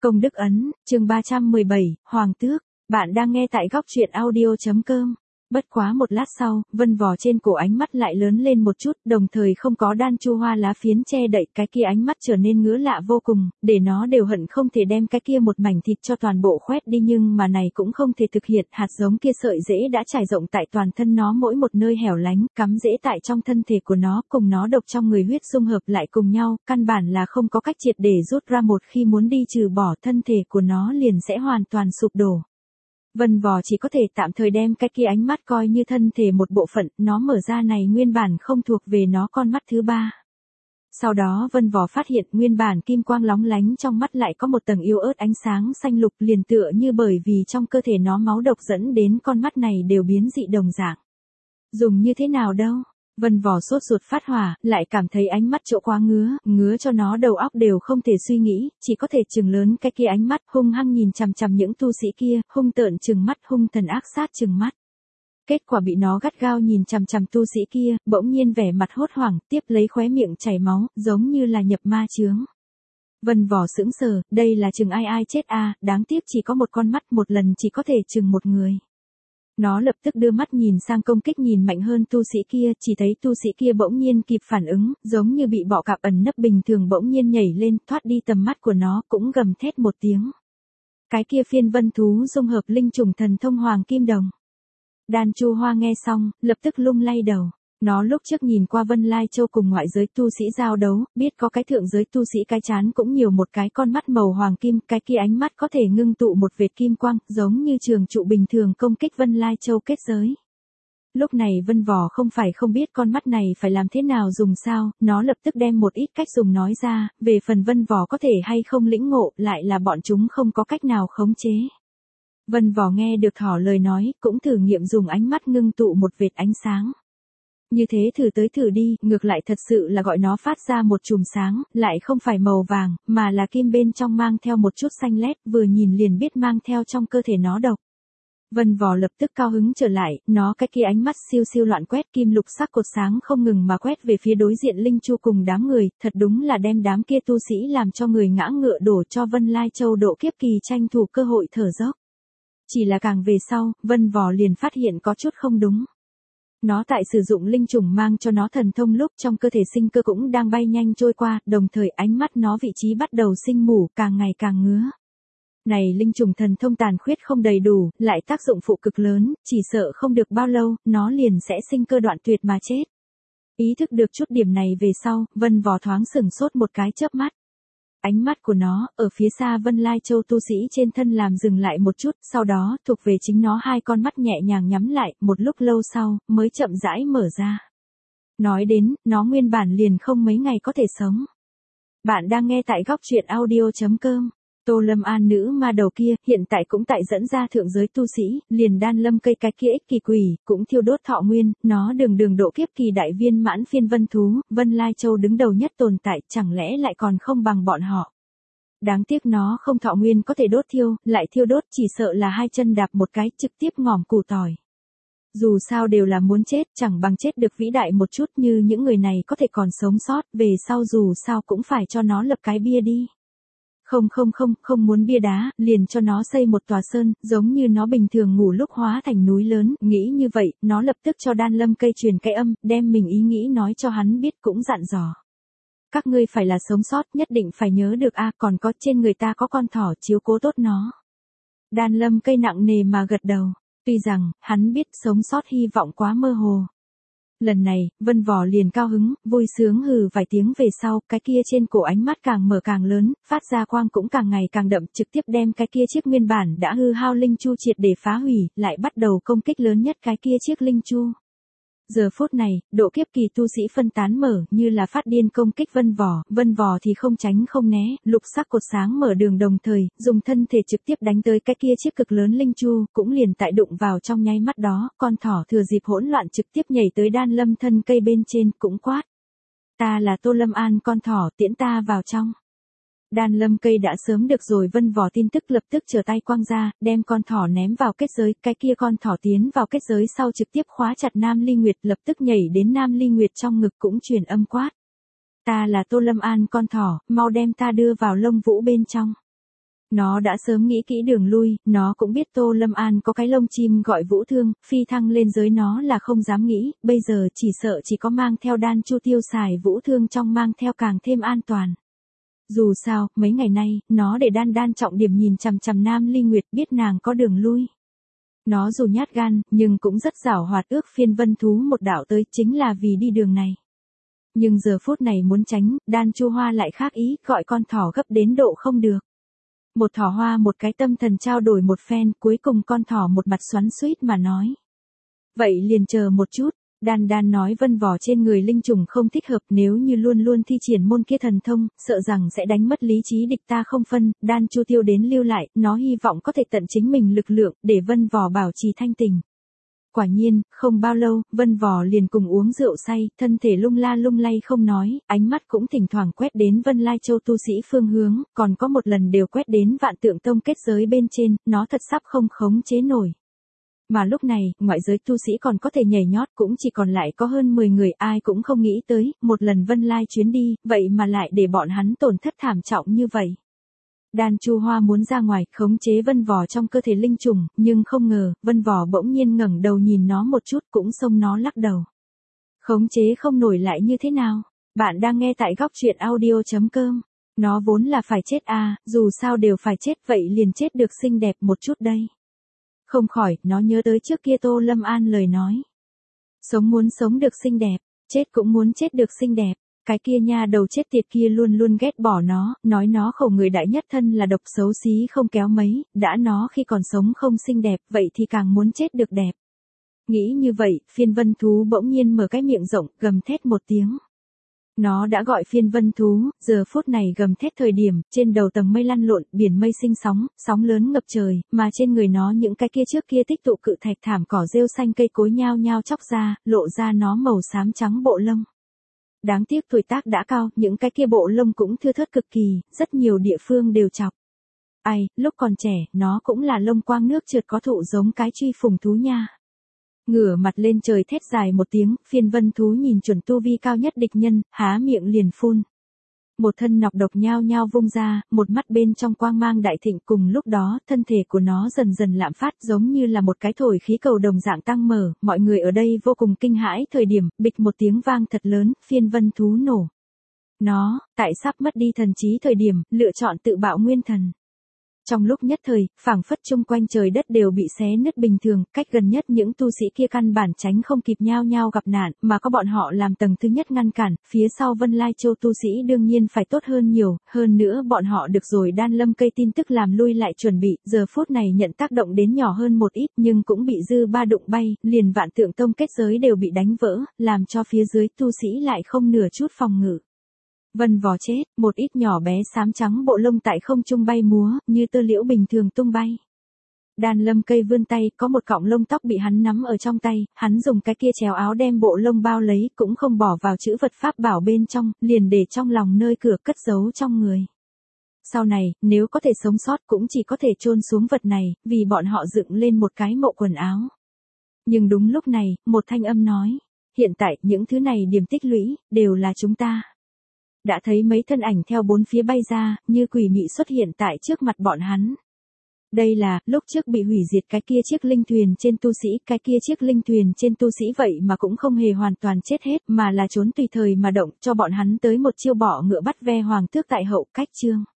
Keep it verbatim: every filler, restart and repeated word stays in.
Công đức ấn, chương ba trăm mười bảy, Hoàng tước. Bạn đang nghe tại góc truyện audio.com. Bất quá một lát sau, vân vò trên cổ ánh mắt lại lớn lên một chút, đồng thời không có đan chu hoa lá phiến che đậy, cái kia ánh mắt trở nên ngứa lạ vô cùng, để nó đều hận không thể đem cái kia một mảnh thịt cho toàn bộ khoét đi, nhưng mà này cũng không thể thực hiện, hạt giống kia sợi rễ đã trải rộng tại toàn thân nó mỗi một nơi hẻo lánh, cắm rễ tại trong thân thể của nó, cùng nó độc trong người huyết dung hợp lại cùng nhau, căn bản là không có cách triệt để rút ra, một khi muốn đi trừ bỏ, thân thể của nó liền sẽ hoàn toàn sụp đổ. Vân vò chỉ có thể tạm thời đem cái kia ánh mắt coi như thân thể một bộ phận, nó mở ra này nguyên bản không thuộc về nó con mắt thứ ba. Sau đó vân vò phát hiện nguyên bản kim quang lóng lánh trong mắt lại có một tầng yếu ớt ánh sáng xanh lục, liền tựa như bởi vì trong cơ thể nó máu độc dẫn đến con mắt này đều biến dị đồng dạng. Dùng như thế nào đâu? Vân vò sốt ruột phát hỏa, lại cảm thấy ánh mắt chỗ quá ngứa, ngứa cho nó đầu óc đều không thể suy nghĩ, chỉ có thể trừng lớn cái kia ánh mắt, hung hăng nhìn chằm chằm những tu sĩ kia, hung tợn trừng mắt, hung thần ác sát trừng mắt. Kết quả bị nó gắt gao nhìn chằm chằm tu sĩ kia, bỗng nhiên vẻ mặt hốt hoảng, tiếp lấy khóe miệng chảy máu, giống như là nhập ma chướng. Vân vò sững sờ, đây là chừng ai ai chết a, đáng tiếc chỉ có một con mắt, một lần chỉ có thể chừng một người. Nó lập tức đưa mắt nhìn sang công kích nhìn mạnh hơn tu sĩ kia, chỉ thấy tu sĩ kia bỗng nhiên kịp phản ứng, giống như bị bọ cạp ẩn nấp bình thường bỗng nhiên nhảy lên, thoát đi tầm mắt của nó, cũng gầm thét một tiếng. Cái kia phiên vân thú dung hợp linh trùng thần thông hoàng kim đồng. Đan Chu Hoa nghe xong, lập tức lung lay đầu. Nó lúc trước nhìn qua Vân Lai Châu cùng ngoại giới tu sĩ giao đấu, biết có cái thượng giới tu sĩ cái chán cũng nhiều một cái con mắt màu hoàng kim, cái kia ánh mắt có thể ngưng tụ một vệt kim quang, giống như trường trụ bình thường công kích Vân Lai Châu kết giới. Lúc này vân vò không phải không biết con mắt này phải làm thế nào dùng sao, nó lập tức đem một ít cách dùng nói ra, về phần vân vò có thể hay không lĩnh ngộ, lại là bọn chúng không có cách nào khống chế. Vân vò nghe được thỏ lời nói, cũng thử nghiệm dùng ánh mắt ngưng tụ một vệt ánh sáng. Như thế thử tới thử đi, ngược lại thật sự là gọi nó phát ra một chùm sáng, lại không phải màu vàng, mà là kim bên trong mang theo một chút xanh lét, vừa nhìn liền biết mang theo trong cơ thể nó độc. Vân vò lập tức cao hứng trở lại, nó cái kia ánh mắt siêu siêu loạn quét, kim lục sắc cột sáng không ngừng mà quét về phía đối diện Linh Chu cùng đám người, thật đúng là đem đám kia tu sĩ làm cho người ngã ngựa đổ, cho Vân Lai Châu độ kiếp kỳ tranh thủ cơ hội thở dốc. Chỉ là càng về sau, vân vò liền phát hiện có chút không đúng. Nó tại sử dụng linh trùng mang cho nó thần thông lúc trong cơ thể sinh cơ cũng đang bay nhanh trôi qua, đồng thời ánh mắt nó vị trí bắt đầu sinh mủ, càng ngày càng ngứa. Này linh trùng thần thông tàn khuyết không đầy đủ, lại tác dụng phụ cực lớn, chỉ sợ không được bao lâu, nó liền sẽ sinh cơ đoạn tuyệt mà chết. Ý thức được chút điểm này về sau, vân vò thoáng sửng sốt một cái chớp mắt. Ánh mắt của nó, ở phía xa Vân Lai Châu tu sĩ trên thân làm dừng lại một chút, sau đó, thuộc về chính nó hai con mắt nhẹ nhàng nhắm lại, một lúc lâu sau, mới chậm rãi mở ra. Nói đến, nó nguyên bản liền không mấy ngày có thể sống. Bạn đang nghe tại góc truyện audio.com. Tô Lâm An nữ ma đầu kia, hiện tại cũng tại dẫn ra thượng giới tu sĩ, liền đan lâm cây cái kia ích kỳ quỷ, cũng thiêu đốt thọ nguyên, nó đường đường độ kiếp kỳ đại viên mãn phiên vân thú, Vân Lai Châu đứng đầu nhất tồn tại, chẳng lẽ lại còn không bằng bọn họ. Đáng tiếc nó không thọ nguyên có thể đốt thiêu, lại thiêu đốt chỉ sợ là hai chân đạp một cái, trực tiếp ngỏm củ tỏi. Dù sao đều là muốn chết, chẳng bằng chết được vĩ đại một chút, như những người này có thể còn sống sót, về sau dù sao cũng phải cho nó lập cái bia đi. Không không không, không muốn bia đá, liền cho nó xây một tòa sơn, giống như nó bình thường ngủ lúc hóa thành núi lớn, nghĩ như vậy, nó lập tức cho đan lâm cây truyền cái âm, đem mình ý nghĩ nói cho hắn biết, cũng dặn dò. Các ngươi phải là sống sót, nhất định phải nhớ được a, còn có trên người ta có con thỏ, chiếu cố tốt nó. Đan lâm cây nặng nề mà gật đầu, tuy rằng, hắn biết sống sót hy vọng quá mơ hồ. Lần này, vân vò liền cao hứng, vui sướng hừ vài tiếng về sau, cái kia trên cổ ánh mắt càng mở càng lớn, phát ra quang cũng càng ngày càng đậm, trực tiếp đem cái kia chiếc nguyên bản đã hư hao linh chu triệt để phá hủy, lại bắt đầu công kích lớn nhất cái kia chiếc linh chu. Giờ phút này, độ kiếp kỳ tu sĩ phân tán mở, như là phát điên công kích vân vò, vân vò thì không tránh không né, lục sắc cột sáng mở đường đồng thời, dùng thân thể trực tiếp đánh tới cái kia chiếc cực lớn linh chu, cũng liền tại đụng vào trong nháy mắt đó, con thỏ thừa dịp hỗn loạn trực tiếp nhảy tới đan lâm thân cây bên trên, cũng quát. Ta là Tô Lâm An con thỏ, tiễn ta vào trong. Đan lâm cây đã sớm được rồi vân vò tin tức lập tức trở tay quăng ra, đem con thỏ ném vào kết giới, cái kia con thỏ tiến vào kết giới sau trực tiếp khóa chặt Nam Ly Nguyệt, lập tức nhảy đến Nam Ly Nguyệt trong ngực cũng truyền âm quát. Ta là Tô Lâm An con thỏ, mau đem ta đưa vào lông vũ bên trong. Nó đã sớm nghĩ kỹ đường lui, nó cũng biết Tô Lâm An có cái lông chim gọi Vũ Thương, phi thăng lên giới nó là không dám nghĩ, bây giờ chỉ sợ chỉ có mang theo đan chu tiêu xài Vũ Thương trong mang theo càng thêm an toàn. Dù sao, mấy ngày nay, nó để đan đan trọng điểm nhìn chằm chằm Nam Ly Nguyệt biết nàng có đường lui. Nó dù nhát gan, nhưng cũng rất giảo hoạt ước phiên vân thú một đạo tới chính là vì đi đường này. Nhưng giờ phút này muốn tránh, đan chu hoa lại khác ý, gọi con thỏ gấp đến độ không được. Một thỏ hoa một cái tâm thần trao đổi một phen, cuối cùng con thỏ một mặt xoắn xuýt mà nói. Vậy liền chờ một chút, đan đan nói vân vỏ trên người linh trùng không thích hợp, nếu như luôn luôn thi triển môn kia thần thông, sợ rằng sẽ đánh mất lý trí địch ta không phân, đan chu tiêu đến lưu lại, nó hy vọng có thể tận chính mình lực lượng, để vân vỏ bảo trì thanh tình. Quả nhiên, không bao lâu, vân vỏ liền cùng uống rượu say, thân thể lung la lung lay không nói, ánh mắt cũng thỉnh thoảng quét đến Vân Lai Châu tu sĩ phương hướng, còn có một lần đều quét đến Vạn Tượng Tông kết giới bên trên, nó thật sắp không khống chế nổi. Mà lúc này, ngoại giới tu sĩ còn có thể nhảy nhót cũng chỉ còn lại có hơn mười người, ai cũng không nghĩ tới, một lần Vân Lai chuyến đi, vậy mà lại để bọn hắn tổn thất thảm trọng như vậy. Đan chu hoa muốn ra ngoài, khống chế vân vỏ trong cơ thể linh trùng, nhưng không ngờ, vân vỏ bỗng nhiên ngẩng đầu nhìn nó một chút cũng xông nó lắc đầu. Khống chế không nổi lại như thế nào? Bạn đang nghe tại góc truyện audio chấm com. Nó vốn là phải chết à, dù sao đều phải chết vậy liền chết được xinh đẹp một chút đây. Không khỏi, nó nhớ tới trước kia Tô Lâm An lời nói. Sống muốn sống được xinh đẹp, chết cũng muốn chết được xinh đẹp. Cái kia nha đầu chết tiệt kia luôn luôn ghét bỏ nó, nói nó khẩu người đại nhất thân là độc xấu xí không kéo mấy, đã nó khi còn sống không xinh đẹp, vậy thì càng muốn chết được đẹp. Nghĩ như vậy, phiên vân thú bỗng nhiên mở cái miệng rộng, gầm thét một tiếng. Nó đã gọi phiên vân thú, giờ phút này gầm thét thời điểm, trên đầu tầng mây lăn lộn, biển mây sinh sóng, sóng lớn ngập trời, mà trên người nó những cái kia trước kia tích tụ cự thạch thảm cỏ rêu xanh cây cối nhao nhao chóc ra, lộ ra nó màu xám trắng bộ lông. Đáng tiếc tuổi tác đã cao, những cái kia bộ lông cũng thưa thớt cực kỳ, rất nhiều địa phương đều chọc. Ai, lúc còn trẻ, nó cũng là lông quang nước trượt có thụ giống cái truy phùng thú nha. Ngửa mặt lên trời thét dài một tiếng, phiên vân thú nhìn chuẩn tu vi cao nhất địch nhân, há miệng liền phun. Một thân nọc độc nhao nhao vung ra, một mắt bên trong quang mang đại thịnh, cùng lúc đó, thân thể của nó dần dần lạm phát giống như là một cái thổi khí cầu đồng dạng tăng mở, mọi người ở đây vô cùng kinh hãi thời điểm, bịch một tiếng vang thật lớn, phiên vân thú nổ. Nó, tại sắp mất đi thần trí thời điểm, lựa chọn tự bạo nguyên thần. Trong lúc nhất thời, phảng phất chung quanh trời đất đều bị xé nứt bình thường, cách gần nhất những tu sĩ kia căn bản tránh không kịp nhao nhao gặp nạn, mà có bọn họ làm tầng thứ nhất ngăn cản, phía sau Vân Lai Châu tu sĩ đương nhiên phải tốt hơn nhiều, hơn nữa bọn họ được rồi đan lâm cây tin tức làm lui lại chuẩn bị, giờ phút này nhận tác động đến nhỏ hơn một ít nhưng cũng bị dư ba đụng bay, liền Vạn Tượng Tông kết giới đều bị đánh vỡ, làm cho phía dưới tu sĩ lại không nửa chút phòng ngự. Vân vò chết, một ít nhỏ bé xám trắng bộ lông tại không trung bay múa, như tơ liễu bình thường tung bay. Đan lâm cây vươn tay, có một cọng lông tóc bị hắn nắm ở trong tay, hắn dùng cái kia chéo áo đem bộ lông bao lấy, cũng không bỏ vào chữ vật pháp bảo bên trong, liền để trong lòng nơi cửa cất giấu trong người. Sau này, nếu có thể sống sót cũng chỉ có thể chôn xuống vật này, vì bọn họ dựng lên một cái mộ quần áo. Nhưng đúng lúc này, một thanh âm nói, hiện tại những thứ này điểm tích lũy, đều là chúng ta. Đã thấy mấy thân ảnh theo bốn phía bay ra, như quỷ mị xuất hiện tại trước mặt bọn hắn. Đây là, lúc trước bị hủy diệt cái kia chiếc linh thuyền trên tu sĩ, cái kia chiếc linh thuyền trên tu sĩ vậy mà cũng không hề hoàn toàn chết hết, mà là trốn tùy thời mà động, cho bọn hắn tới một chiêu bỏ ngựa bắt ve hoàng tước tại hậu cách chương.